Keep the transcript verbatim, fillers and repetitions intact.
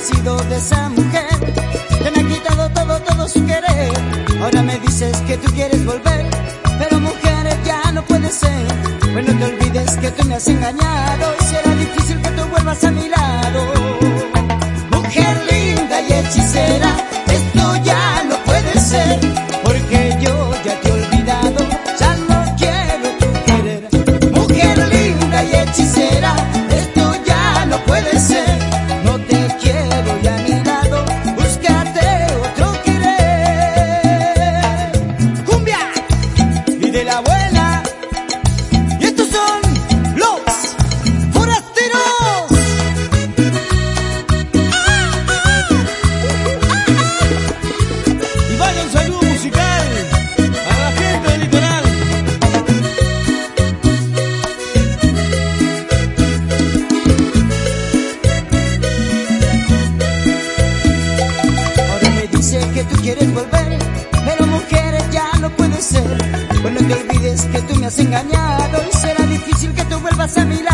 sido de esa mujer que me ha quitado todo, todo su querer. Ahora me dices que tú quieres volver, pero mujer ya no puede ser. Pues no te olvides que tú me has engañado y será difícil que tú vuelvas a mi lado. Mujer linda y hechicera, esto ya no puede ser, porque yo ya te he olvidado, ya no quiero tu querer. Mujer linda y hechicera, esto ya no puede ser, no te quiero ya a mi lado, búscate otro querer. Cumbia y de la buena, y estos son los forasteros. Y vaya un saludo musical a la gente del litoral. Ahora me dice que tú quieres volver, pero mujer ya no puede ser. Pues no te olvides que tú me has engañado y será difícil que tú vuelvas a mi lado.